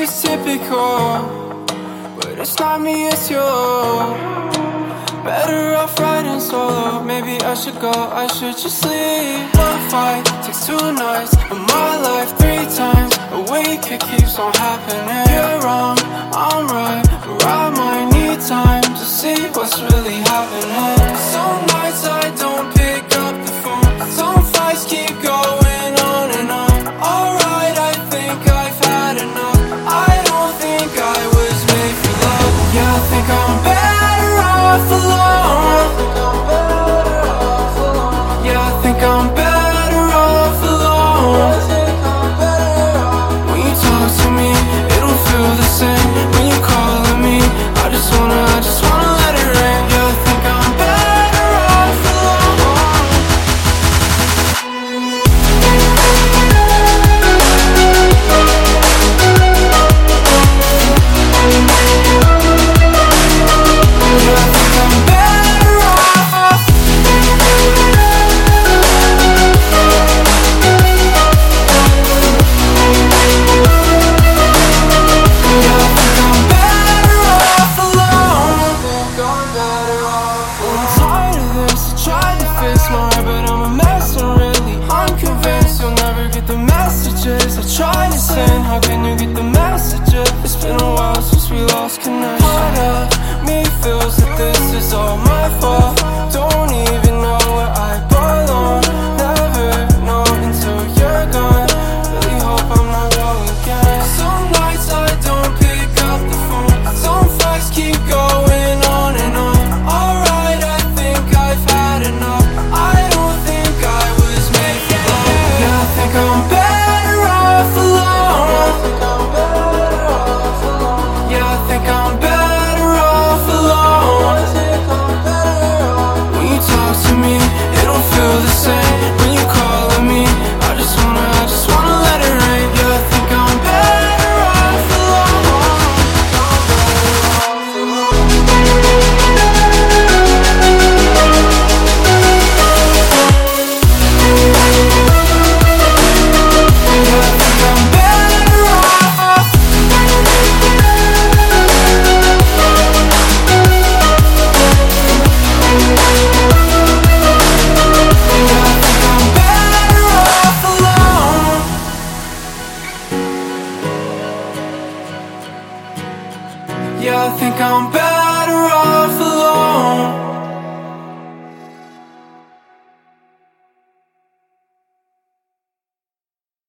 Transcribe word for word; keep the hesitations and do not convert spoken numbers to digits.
it's typical, but it's not me, it's you. Better off riding solo. Maybe I should go, I should just leave. One fight takes two nights of my life, three times awake, it keeps on happening. You're wrong, I'm right, but I might need time to see what's really happening. Some nights I don't pick up the phone, some fights keep going on and on. Alright, I think I've had enough. I don't think I was made for love. Yeah, I think I'm better off alone. Yeah, I think I'm better off alone. When you talk to me, it don't feel the same. When you're calling me, I just wanna, I just wanna let it rain. Yeah, I think I'm better off alone. Yeah, I think I'm better off. Yeah, I think I'm better off alone. I think I'm better off alone. I'm tired of this, I tried to fix my heart, but I'm a mess, I'm really unconvinced. You'll never get the messages I try to send. How can you get the messages? It's been a while since we lost connection. Part of me feels that this is all my fault. Don't even know where I belong. Never know until you're gone. Really hope I'm not wrong again. Some nights I don't pick up the phone, some fights keep going on and on. Alright, I think I've had enough. I don't think I was made for love. Yeah, I think I'm better off alone. Yeah, I think I'm better off alone. When you talk to me, it don't feel the same. When you're calling me, I just wanna, I just wanna let it rain. Yeah, I think I'm better off alone. Yeah, I think I'm better off. Yeah, I think I'm better off alone. Yeah, I think I'm better